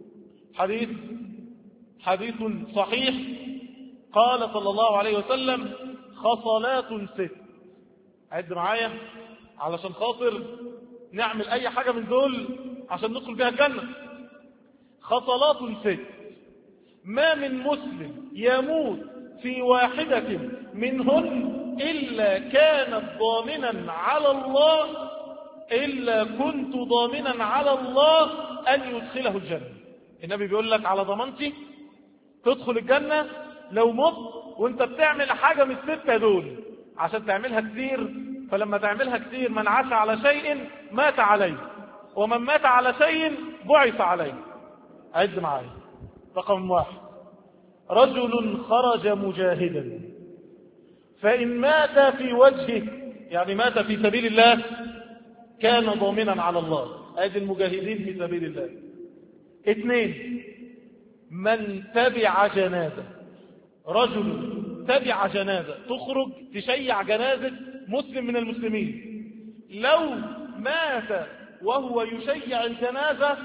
حديث صحيح، قال صلى الله عليه وسلم خصلات ست. عد معايا علشان خاطر نعمل أي حاجة من دول عشان ندخل بها الجنة. خصلات ست ما من مسلم يموت في واحدة منهن إلا كانت ضامنا على الله، إلا كنت ضامنا على الله أن يدخله الجنة. النبي بيقول لك على ضمانتي تدخل الجنة لو مت وانت بتعمل حاجة من الستة دول، عشان تعملها كتير. فلما تعملها كتير من عاش على شيء مات عليه، ومن مات على شيء بعث عليه. عد معايا. رقم 1، رجل خرج مجاهدا فإن مات في وجهه، يعني مات في سبيل الله، كان ضامنا على الله. ادي المجاهدين في سبيل الله. 2، من تبع جنازة. رجل تبع جنازة، تخرج تشيع جنازة مسلم من المسلمين، لو مات وهو يشيع الجنازة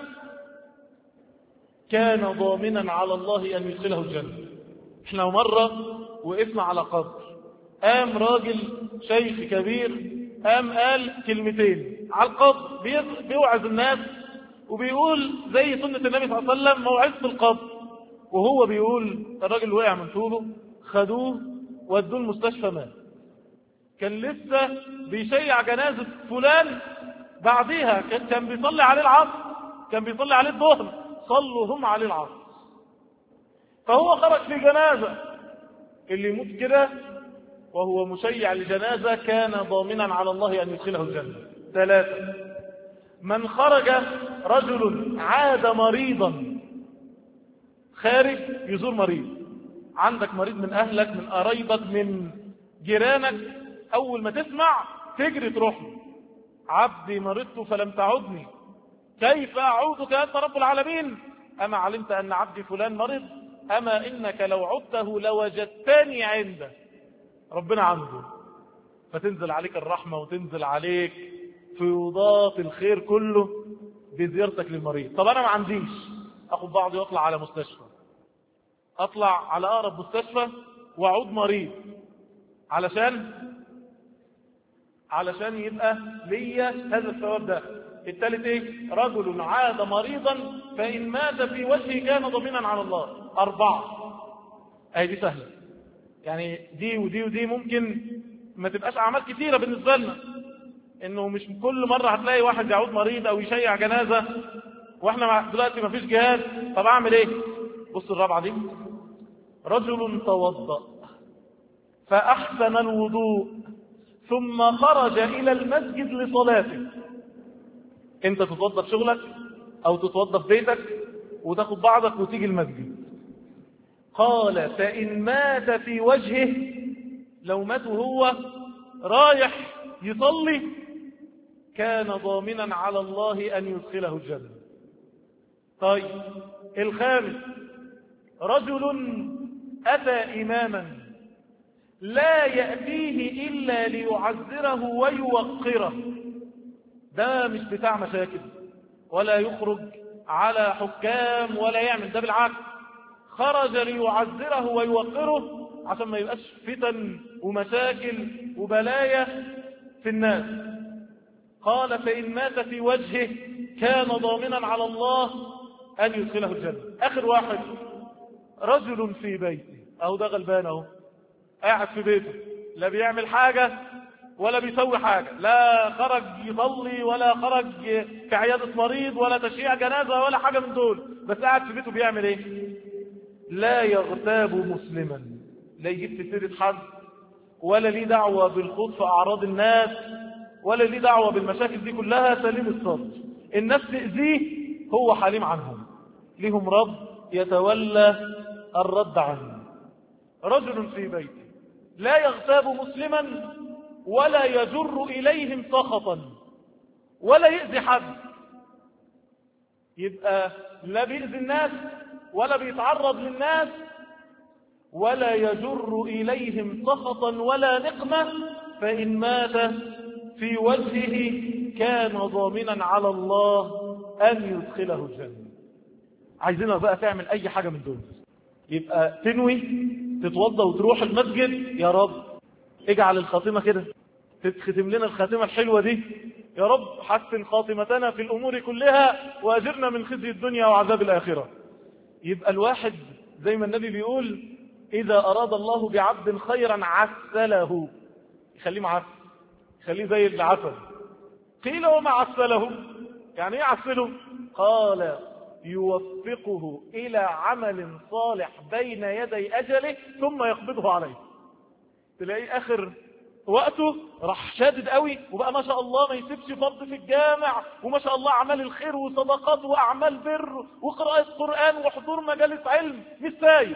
كان ضامنا على الله أن يدخله الجنة. احنا مرة وقفنا على قبر، قام راجل شيخ كبير قام قال كلمتين على القبر، بيوعظ الناس وبيقول زي سنة النبي صلى الله عليه وسلم موعظة القبر. وهو بيقول الراجل وقع من طوله، خدوه ودوه المستشفى مات. كان لسه بيشيع جنازة فلان، بعديها كان بيصلي عليه العصر، كان بيصلي عليه الظهر، صلوا هم عليه العصر. فهو خرج في جنازة. اللي يموت كده وهو مشيع لجنازة كان ضامنا على الله أن يدخله الجنة. 3، من خرج رجل عاد مريضا، خارج يزور مريض، عندك مريض من أهلك من قرايبك من جيرانك، أول ما تسمع تجري تروح له. عبدي مرضت فلم تعدني كيف أعودك أنت رب العالمين، أما علمت أن عبدي فلان مرض، أما إنك لو عدته لوجدتني عنده. ربنا عنده، فتنزل عليك الرحمة وتنزل عليك فيوضات الخير كله بزيارتك للمريض. طب أنا ما عنديش، أخذ بعضي وأطلع على مستشفى، أطلع على أقرب مستشفى وأعود مريض علشان يبقى ليا هذا الثواب ده. الثالث ايه؟ رجل عاد مريضا فإن مات في وجهه كان ضامنا على الله. 4، اهي دي سهلة، يعني دي ودي ودي ممكن ما تبقاش أعمال كثيرة بالنسبة لنا، انه مش كل مرة هتلاقي واحد يعود مريض او يشيع جنازة واحنا دلوقتي ما فيش جهاز. طب اعمل ايه؟ بص 4 دي، رجل توضأ فأحسن الوضوء ثم خرج إلى المسجد لصلاته. انت تتوضى في شغلك او تتوضى في بيتك وتاخد بعضك وتيجي المسجد. قال فإن مات في وجهه، لو مات وهو رايح يصلي كان ضامنا على الله أن يدخله الجنة. طيب 5، رجل أتى إماما لا يأتيه إلا ليعذره ويوقره. ده مش بتاع مشاكل، ولا يخرج على حكام ولا يعمل ده، بالعكس خرج ليعذره ويوقره عشان ما يبقاش فتن ومشاكل وبلايا في الناس. قال فإن مات في وجهه كان ضامنا على الله أن يدخله الجنة. آخر واحد رجل في بيته، أهو ده غلبان أهو قاعد في بيته، لا بيعمل حاجة ولا بيسوي حاجة، لا خرج يصلي ولا خرج في عيادة مريض ولا تشييع جنازة ولا حاجة من دول، بس قاعد في بيته بيعمل ايه؟ لا يغتاب مسلما، لا يجيب في سيرة حد، ولا ليه دعوة بالخوض في أعراض الناس، ولا ليه دعوة بالمشاكل دي كلها، سليم الصدر. الناس تأذيه هو حليم عنهم، لهم رب يتولى الرد عنه. رجل في بيته لا يغتاب مسلما ولا يجر إليهم سخطا ولا يؤذي حد، يبقى لا بيؤذي الناس ولا بيتعرض للناس ولا يجر إليهم سخطا ولا نقمة، فإن مات في وجهه كان ضامنا على الله أن يدخله الجنة. عايزينها بقى تعمل أي حاجة من دول، يبقى تنوي تتوضى وتروح المسجد، يا رب اجعل الخاتمة كده، تختم لنا الخاتمة الحلوة دي، يا رب حسن خاتمتنا في الأمور كلها وأجرنا من خزي الدنيا وعذاب الآخرة. يبقى الواحد زي ما النبي بيقول إذا أراد الله بعبد خيرا عسله، يخليه معسل، يخليه زي العسل. قيل وما عسله؟ يعني ايه عسله؟ قال يوفقه إلى عمل صالح بين يدي أجله ثم يقبضه عليه. تلاقيه آخر وقته راح شادد قوي وبقى ما شاء الله ما يسيبش فرض في الجامع، وما شاء الله أعمال الخير وصدقات وأعمال بر وقراءة قرآن وحضور مجالس علم، مش سايب.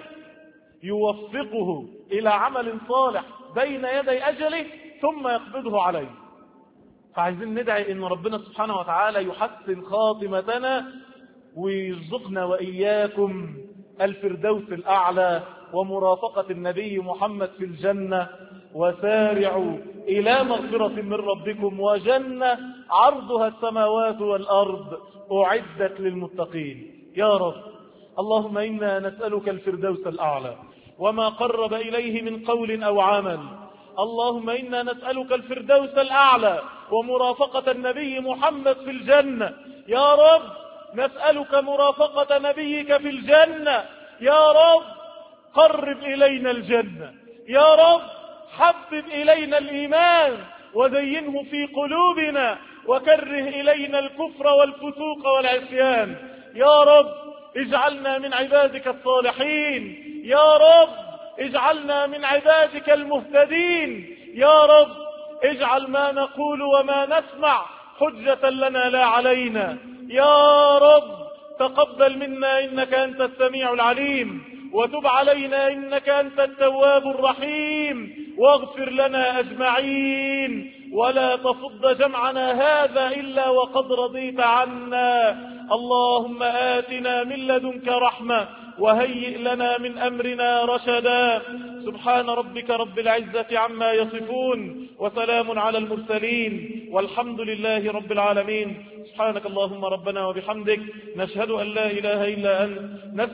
يوفقه إلى عمل صالح بين يدي أجله ثم يقبضه عليه. فعايزين ندعي إن ربنا سبحانه وتعالى يحسن خاتمتنا ويرزقنا وإياكم الفردوس الأعلى ومرافقة النبي محمد في الجنة. وسارعوا إلى مغفرة من ربكم وجنة عرضها السماوات والأرض أعدت للمتقين. يا رب اللهم إنا نسألك الفردوس الأعلى وما قرب إليه من قول أو عمل. اللهم إنا نسألك الفردوس الأعلى ومرافقة النبي محمد في الجنة. يا رب نسألك مرافقة نبيك في الجنة. يا رب قرب إلينا الجنة. يا رب حبب إلينا الإيمان وزينه في قلوبنا وكره إلينا الكفر والفسوق والعصيان. يا رب اجعلنا من عبادك الصالحين. يا رب اجعلنا من عبادك المهتدين. يا رب اجعل ما نقول وما نسمع حجة لنا لا علينا. يا رب تقبل منا إنك أنت السميع العليم، وتب علينا إنك أنت التواب الرحيم، واغفر لنا أجمعين، ولا تفض جمعنا هذا إلا وقد رضيت عنا. اللهم آتنا من لدنك رحمة وهيئ لنا من أمرنا رشدا. سبحان ربك رب العزة عما يصفون وسلام على المرسلين والحمد لله رب العالمين. سبحانك اللهم ربنا وبحمدك، نشهد أن لا إله إلا أنت،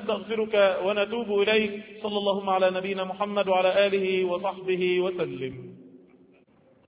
نستغفرك ونتوب إليك. صلى الله على نبينا محمد وعلى آله وصحبه وسلم.